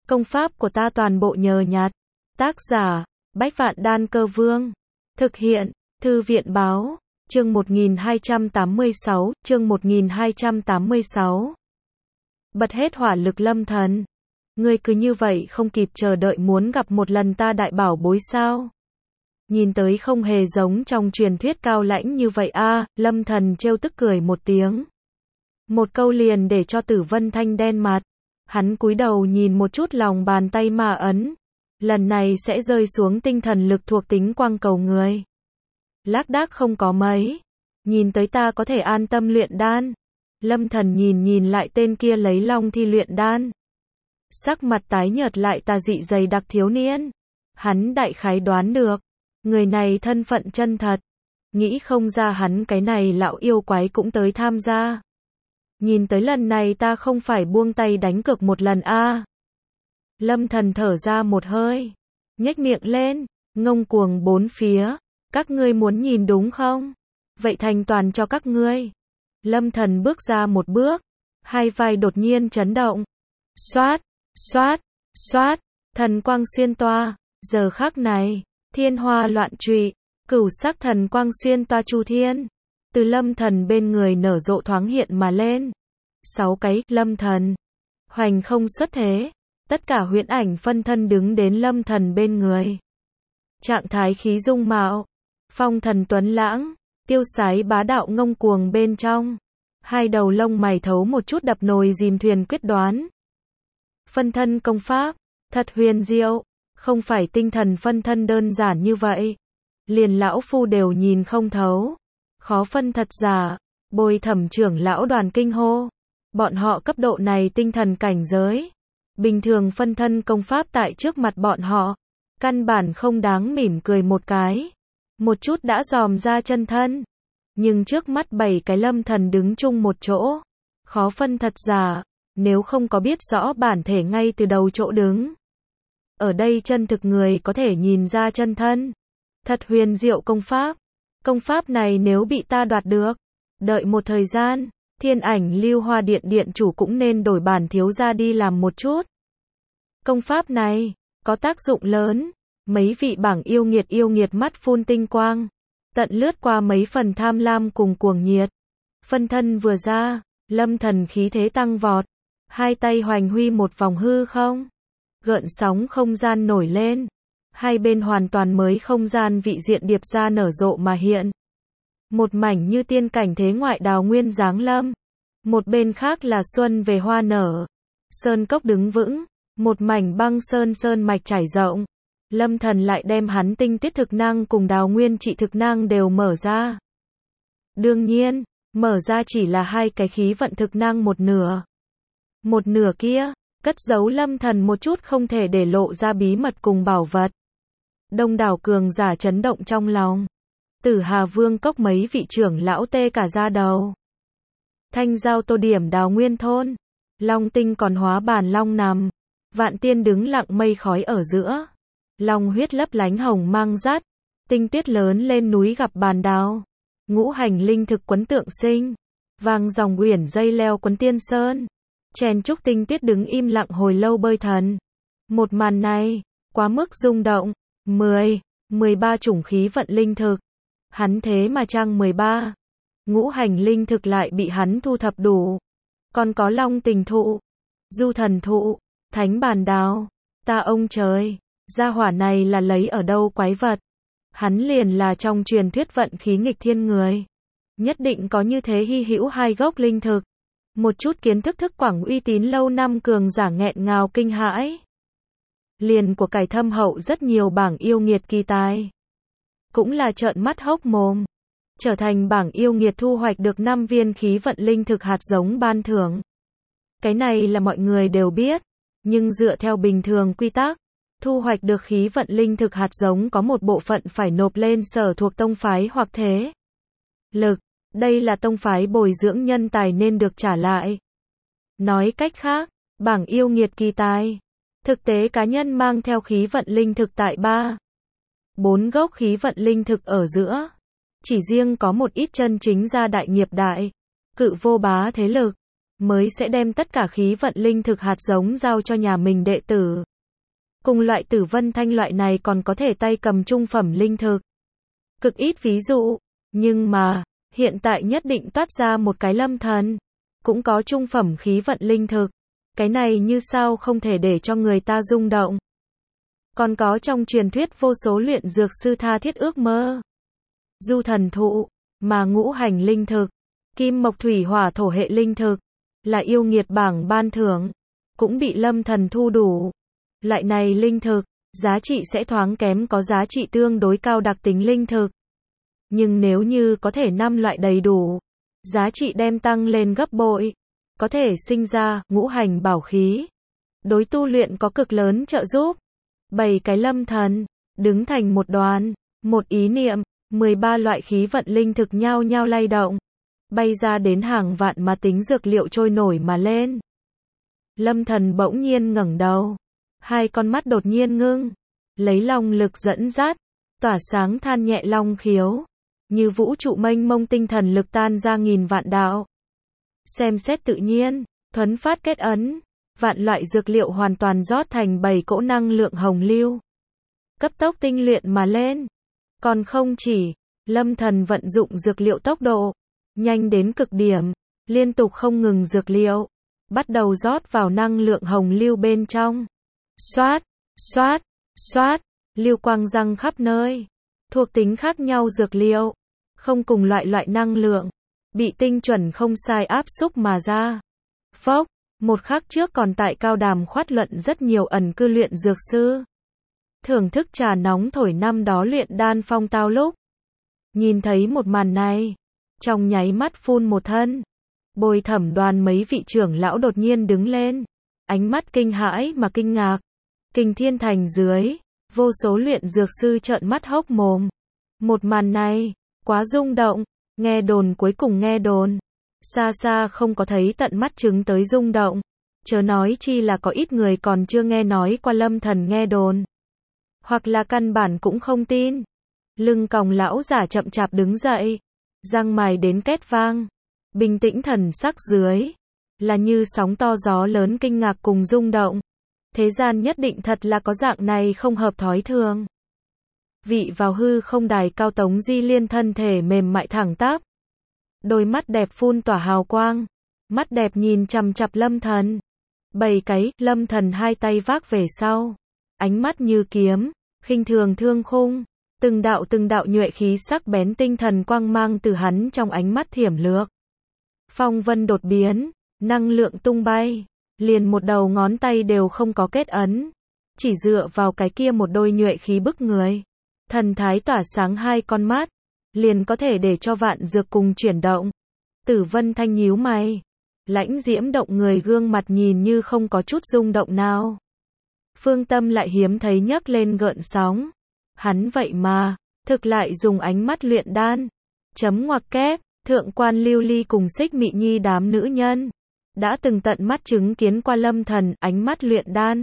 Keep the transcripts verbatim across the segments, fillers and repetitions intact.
Công pháp của ta toàn bộ nhờ nhặt. Tác giả, Bách Vạn Đan Cơ Vương. Thực hiện, Thư viện Báo. Chương một nghìn hai trăm tám mươi sáu, chương một nghìn hai trăm tám mươi sáu. Bật hết hỏa lực lâm thần. Ngươi cứ như vậy không kịp chờ đợi muốn gặp một lần ta đại bảo bối sao? Nhìn tới không hề giống trong truyền thuyết cao lãnh như vậy a, à, lâm thần trêu tức cười một tiếng. Một câu liền để cho Tử Vân Thanh đen mặt. Hắn cúi đầu nhìn một chút lòng bàn tay ma ấn. Lần này sẽ rơi xuống tinh thần lực thuộc tính quang cầu người. Lác đác không có mấy. Nhìn tới ta có thể an tâm luyện đan. Lâm thần nhìn nhìn lại tên kia lấy long thi luyện đan. Sắc mặt tái nhợt lại tà dị dày đặc thiếu niên. Hắn đại khái đoán được. Người này thân phận chân thật. Nghĩ không ra hắn cái này lão yêu quái cũng tới tham gia. Nhìn tới lần này ta không phải buông tay đánh cược một lần a. À. Lâm thần thở ra một hơi. Nhếch miệng lên. Ngông cuồng bốn phía. Các ngươi muốn nhìn đúng không? Vậy thành toàn cho các ngươi. Lâm thần bước ra một bước. Hai vai đột nhiên chấn động. Xoát, xoát, xoát. Thần quang xuyên toa. Giờ khắc này. Thiên hoa loạn trụy. Cửu sắc thần quang xuyên toa chu thiên. Từ lâm thần bên người nở rộ thoáng hiện mà lên. Sáu cái lâm thần. Hoành không xuất thế. Tất cả huyễn ảnh phân thân đứng đến lâm thần bên người. Trạng thái khí dung mạo. Phong thần tuấn lãng. Tiêu sái bá đạo ngông cuồng bên trong. Hai đầu lông mày thấu một chút đập nồi dìm thuyền quyết đoán. Phân thân công pháp. Thật huyền diệu. Không phải tinh thần phân thân đơn giản như vậy. Liền lão phu đều nhìn không thấu. Khó phân thật giả. Bồi thẩm trưởng lão đoàn kinh hô. Bọn họ cấp độ này tinh thần cảnh giới. Bình thường phân thân công pháp tại trước mặt bọn họ. Căn bản không đáng mỉm cười một cái. Một chút đã dòm ra chân thân. Nhưng trước mắt bảy cái lâm thần đứng chung một chỗ. Khó phân thật giả. Nếu không có biết rõ bản thể ngay từ đầu chỗ đứng. Ở đây chân thực người có thể nhìn ra chân thân. Thật huyền diệu công pháp. Công pháp này nếu bị ta đoạt được. Đợi một thời gian. Thiên ảnh lưu hoa điện điện chủ cũng nên đổi bản thiếu gia đi làm một chút. Công pháp này. Có tác dụng lớn. Mấy vị bảng yêu nghiệt yêu nghiệt mắt phun tinh quang. Tận lướt qua mấy phần tham lam cùng cuồng nhiệt. Phân thân vừa ra. Lâm thần khí thế tăng vọt. Hai tay hoành huy một vòng hư không. Gợn sóng không gian nổi lên. Hai bên hoàn toàn mới không gian vị diện điệp ra nở rộ mà hiện. Một mảnh như tiên cảnh thế ngoại đào nguyên giáng lâm. Một bên khác là xuân về hoa nở. Sơn cốc đứng vững. Một mảnh băng sơn sơn mạch trải rộng. Lâm thần lại đem hắn tinh tuyết thực năng cùng đào nguyên trị thực năng đều mở ra. Đương nhiên, mở ra chỉ là hai cái khí vận thực năng một nửa. Một nửa kia, cất giấu lâm thần một chút không thể để lộ ra bí mật cùng bảo vật. Đông đảo cường giả chấn động trong lòng. Tử Hà Vương cốc mấy vị trưởng lão tê cả da đầu. Thanh giao tô điểm đào nguyên thôn. Long tinh còn hóa bản long nằm. Vạn tiên đứng lặng mây khói ở giữa. Long huyết lấp lánh hồng mang rát. Tinh tuyết lớn lên núi gặp bàn đào. Ngũ hành linh thực quấn tượng sinh. Vàng dòng uyển dây leo quấn tiên sơn. Chèn trúc tinh tuyết đứng im lặng hồi lâu bơi thần. Một màn này, quá mức rung động. mười, mười ba chủng khí vận linh thực. Hắn thế mà trang mười ba. Ngũ hành linh thực lại bị hắn thu thập đủ. Còn có long tình thụ, du thần thụ, thánh bàn đào. Ta ông trời, gia hỏa này là lấy ở đâu quái vật. Hắn liền là trong truyền thuyết vận khí nghịch thiên người. Nhất định có như thế hy hữu hai gốc linh thực. Một chút kiến thức thức quảng uy tín lâu năm cường giả nghẹn ngào kinh hãi. Liền của cải thâm hậu rất nhiều bảng yêu nghiệt kỳ tài. Cũng là trợn mắt hốc mồm. Trở thành bảng yêu nghiệt thu hoạch được năm viên khí vận linh thực hạt giống ban thưởng. Cái này là mọi người đều biết. Nhưng dựa theo bình thường quy tắc, thu hoạch được khí vận linh thực hạt giống có một bộ phận phải nộp lên sở thuộc tông phái hoặc thế lực. Đây là tông phái bồi dưỡng nhân tài nên được trả lại. Nói cách khác, bảng yêu nghiệt kỳ tài. Thực tế cá nhân mang theo khí vận linh thực tại ba, bốn gốc khí vận linh thực ở giữa. Chỉ riêng có một ít chân chính gia đại nghiệp đại, cự vô bá thế lực. mới sẽ đem tất cả khí vận linh thực hạt giống giao cho nhà mình đệ tử. Cùng loại Tử Vân Thanh loại này còn có thể tay cầm trung phẩm linh thực. Cực ít ví dụ, nhưng mà, hiện tại nhất định toát ra một cái Lâm Thần, cũng có trung phẩm khí vận linh thực. Cái này như sao không thể để cho người ta rung động. Còn có trong truyền thuyết vô số luyện dược sư tha thiết ước mơ. Du thần thụ, mà ngũ hành linh thực, kim mộc thủy hỏa thổ hệ linh thực, là yêu nghiệt bảng ban thưởng, cũng bị Lâm Thần thu đủ. Loại này linh thực, giá trị sẽ thoáng kém có giá trị tương đối cao đặc tính linh thực. Nhưng nếu như có thể năm loại đầy đủ, giá trị đem tăng lên gấp bội, có thể sinh ra ngũ hành bảo khí. Đối tu luyện có cực lớn trợ giúp. Bảy cái Lâm Thần, đứng thành một đoàn, một ý niệm, mười ba loại khí vận linh thực nhao nhao lay động, bay ra đến hàng vạn mà tính dược liệu trôi nổi mà lên. Lâm Thần bỗng nhiên ngẩng đầu, hai con mắt đột nhiên ngưng, lấy long lực dẫn dắt, tỏa sáng than nhẹ long khiếu, như vũ trụ mênh mông tinh thần lực tan ra nghìn vạn đạo. Xem xét tự nhiên, thuấn phát kết ấn, vạn loại dược liệu hoàn toàn rót thành bảy cỗ năng lượng hồng lưu, cấp tốc tinh luyện mà lên. Còn không chỉ, Lâm Thần vận dụng dược liệu tốc độ nhanh đến cực điểm, liên tục không ngừng dược liệu bắt đầu rót vào năng lượng hồng lưu bên trong. Xoát, xoát, xoát, lưu quang răng khắp nơi. Thuộc tính khác nhau dược liệu, không cùng loại loại năng lượng, bị tinh chuẩn không sai áp xúc mà ra. Phốc, một khắc trước còn tại cao đàm khoát luận rất nhiều ẩn cư luyện dược sư. Thưởng thức trà nóng thổi năm đó luyện đan phong tao lúc. Nhìn thấy một màn này, trong nháy mắt phun một thân. Bồi thẩm đoàn mấy vị trưởng lão đột nhiên đứng lên, ánh mắt kinh hãi mà kinh ngạc. Kinh thiên thành dưới, vô số luyện dược sư trợn mắt hốc mồm. Một màn này, quá rung động, nghe đồn cuối cùng nghe đồn. Xa xa không có thấy tận mắt chứng tới rung động. Chớ nói chi là có ít người còn chưa nghe nói qua Lâm Thần nghe đồn. Hoặc là căn bản cũng không tin. Lưng còng lão giả chậm chạp đứng dậy, răng mài đến két vang. Bình tĩnh thần sắc dưới, là như sóng to gió lớn kinh ngạc cùng rung động. Thế gian nhất định thật là có dạng này không hợp thói thường. Vị vào hư không đài cao Tống Di Liên thân thể mềm mại thẳng tắp. Đôi mắt đẹp phun tỏa hào quang, mắt đẹp nhìn chằm chằm Lâm Thần. Bảy cái, Lâm Thần hai tay vác về sau, ánh mắt như kiếm, khinh thường thương khung, từng đạo từng đạo nhuệ khí sắc bén tinh thần quang mang từ hắn trong ánh mắt thiểm lược. Phong vân đột biến, năng lượng tung bay, liền một đầu ngón tay đều không có kết ấn, chỉ dựa vào cái kia một đôi nhuệ khí bức người, thần thái tỏa sáng hai con mắt, liền có thể để cho vạn dược cùng chuyển động. Tử Vân Thanh nhíu mày, lãnh diễm động người gương mặt nhìn như không có chút rung động nào. Phương Tâm lại hiếm thấy nhấc lên gợn sóng. Hắn vậy mà, thực lại dùng ánh mắt luyện đan. Chấm ngoặc kép, thượng quan Lưu Ly cùng Xích Mị Nhi đám nữ nhân, đã từng tận mắt chứng kiến qua Lâm Thần ánh mắt luyện đan.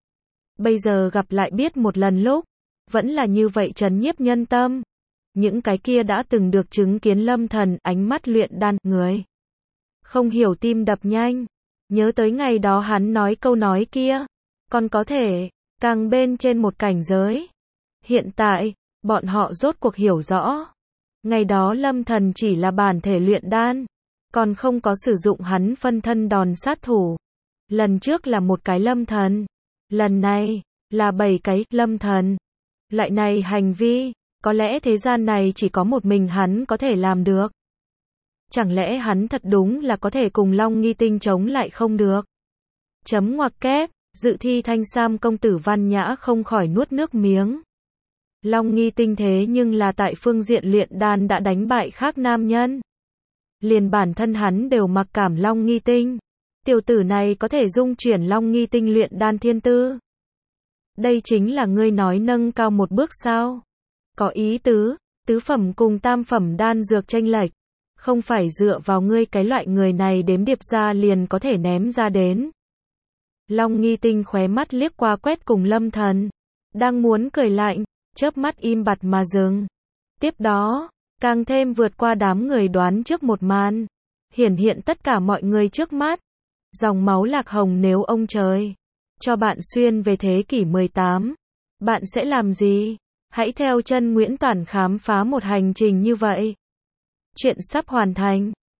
Bây giờ gặp lại biết một lần lúc, vẫn là như vậy trấn nhiếp nhân tâm. Những cái kia đã từng được chứng kiến Lâm Thần ánh mắt luyện đan người. Không hiểu tim đập nhanh, nhớ tới ngày đó hắn nói câu nói kia, còn có thể, càng bên trên một cảnh giới. Hiện tại, bọn họ rốt cuộc hiểu rõ. Ngày đó Lâm Thần chỉ là bản thể luyện đan, còn không có sử dụng hắn phân thân đòn sát thủ. Lần trước là một cái Lâm Thần, lần này, là bảy cái Lâm Thần. Loại này hành vi, có lẽ thế gian này chỉ có một mình hắn có thể làm được. Chẳng lẽ hắn thật đúng là có thể cùng Long Nghi Tinh chống lại không được? Chấm ngoặc kép, dự thi Thanh Sam công tử Văn Nhã không khỏi nuốt nước miếng. Long Nghi Tinh thế nhưng là tại phương diện luyện đan đã đánh bại khác nam nhân. Liền bản thân hắn đều mặc cảm Long Nghi Tinh. Tiểu tử này có thể dung chuyển Long Nghi Tinh luyện đan thiên tư. Đây chính là ngươi nói nâng cao một bước sao? Có ý tứ, tứ phẩm cùng tam phẩm đan dược chênh lệch, không phải dựa vào ngươi cái loại người này đếm điệp ra liền có thể ném ra đến. Long Nghi Tinh khóe mắt liếc qua quét cùng Lâm Thần, đang muốn cười lạnh, chớp mắt im bặt mà dừng. Tiếp đó, càng thêm vượt qua đám người đoán trước một màn. hiển hiện tất cả mọi người trước mắt. Dòng máu lạc hồng, nếu ông trời cho bạn xuyên về thế kỷ mười tám, bạn sẽ làm gì? Hãy theo chân Nguyễn Toản khám phá một hành trình như vậy. Chuyện sắp hoàn thành.